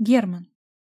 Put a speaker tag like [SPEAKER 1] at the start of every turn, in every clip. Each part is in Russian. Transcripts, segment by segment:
[SPEAKER 1] Герман.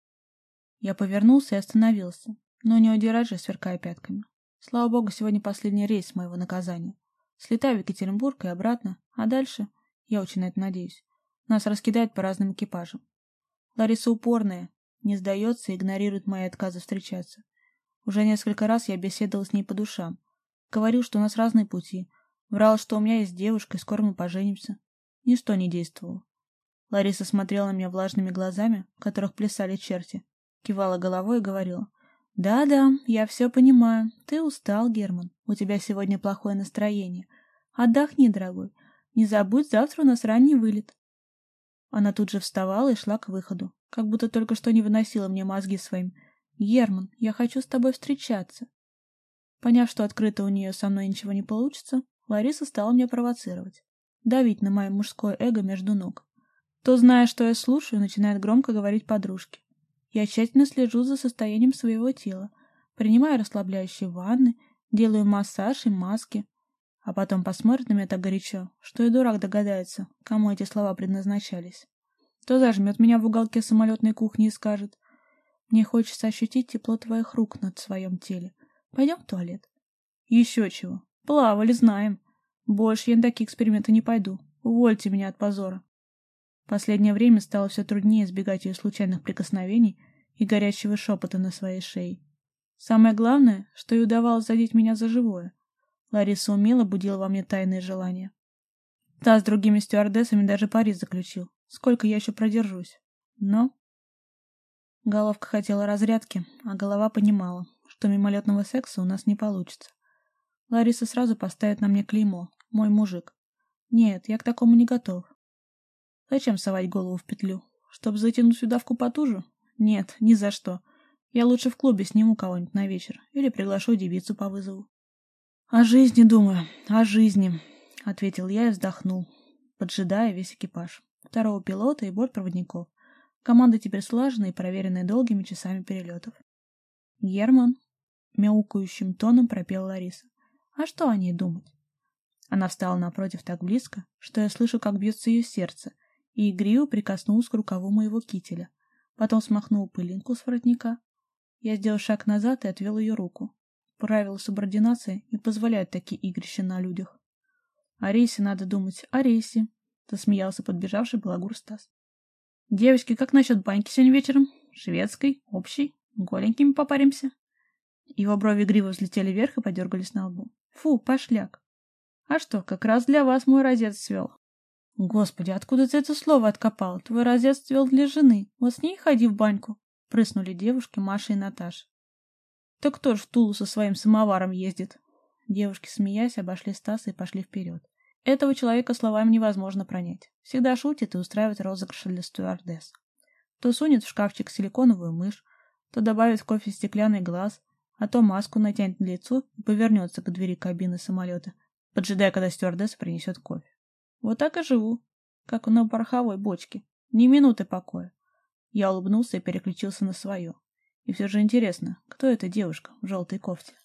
[SPEAKER 1] Я повернулся и остановился, но не удирать же, сверкая пятками. Слава богу, сегодня последний рейс моего наказания. Слетаю в Екатеринбург и обратно, а дальше, я очень на это надеюсь, нас раскидают по разным экипажам. Лариса упорная, не сдается и игнорирует мои отказы встречаться. Уже несколько раз я беседовал с ней по душам. Говорил, что у нас разные пути. Врал, что у меня есть девушка, и скоро мы поженимся. Ничто не действовало. Лариса смотрела на меня влажными глазами, в которых плясали черти, кивала головой и говорила: «Да-да, я все понимаю. Ты устал, Герман. У тебя сегодня плохое настроение. Отдохни, дорогой. Не забудь, завтра у нас ранний вылет». Она тут же вставала и шла к выходу, как будто только что не выносила мне мозги своим: «Герман, я хочу с тобой встречаться». Поняв, что открыто у нее со мной ничего не получится, Лариса стала меня провоцировать, давить на мое мужское эго между ног. То, зная, что я слушаю, начинает громко говорить подружке. Я тщательно слежу за состоянием своего тела, принимаю расслабляющие ванны, делаю массаж и маски, а потом посмотрит на меня так горячо, что и дурак догадается, кому эти слова предназначались. То зажмет меня в уголке самолетной кухни и скажет: «Мне хочется ощутить тепло твоих рук на своем теле. Пойдем в туалет». Еще чего. Плавали, знаем. Больше я на такие эксперименты не пойду. Увольте меня от позора. Последнее время стало все труднее избегать ее случайных прикосновений и горячего шепота на своей шее. Самое главное, что ей удавалось задеть меня за живое. Лариса умело будила во мне тайные желания. Та с другими стюардессами даже пари заключил. Сколько я еще продержусь? Но головка хотела разрядки, а голова понимала, что мимолетного секса у нас не получится. Лариса сразу поставит на мне клеймо: мой мужик. Нет, я к такому не готов. Зачем совать голову в петлю? Чтобы затянуть удавку потуже? Нет, ни за что. Я лучше в клубе сниму кого-нибудь на вечер или приглашу девицу по вызову. «О жизни думаю, о жизни», — ответил я и вздохнул, поджидая весь экипаж, второго пилота и бортпроводников. Команда теперь слаженная и проверенная долгими часами перелетов. «Герман», — мяукающим тоном пропела Лариса. «А что о ней думать?» Она встала напротив так близко, что я слышу, как бьется ее сердце, и игриво прикоснулась к рукаву моего кителя. Потом смахнула пылинку с воротника. Я сделал шаг назад и отвел ее руку. Правила субординации не позволяют такие игрища на людях. «О рейсе надо думать, о рейсе», — засмеялся подбежавший балагур Стас. «Девочки, как насчет баньки сегодня вечером? Шведской, общей, голенькими попаримся?» Его брови игриво взлетели вверх и подергались на лбу. «Фу, пошляк! А что, как раз для вас мой розет свел». «Господи, откуда ты это слово откопал? Твой розет цвел для жены. Вот с ней ходи в баньку», — прыснули девушки Маша и Наташа. «Так кто ж в Тулу со своим самоваром ездит?» Девушки, смеясь, обошли Стаса и пошли вперед. Этого человека словами невозможно пронять. Всегда шутит и устраивает розыгрыши для стюардесс. То сунет в шкафчик силиконовую мышь, то добавит в кофе стеклянный глаз, а то маску натянет на лицо и повернется к двери кабины самолета, поджидая, когда стюардесса принесет кофе. Вот так и живу, как на пороховой бочке. Ни минуты покоя. Я улыбнулся и переключился на свое. И все же интересно, кто эта девушка в желтой кофте?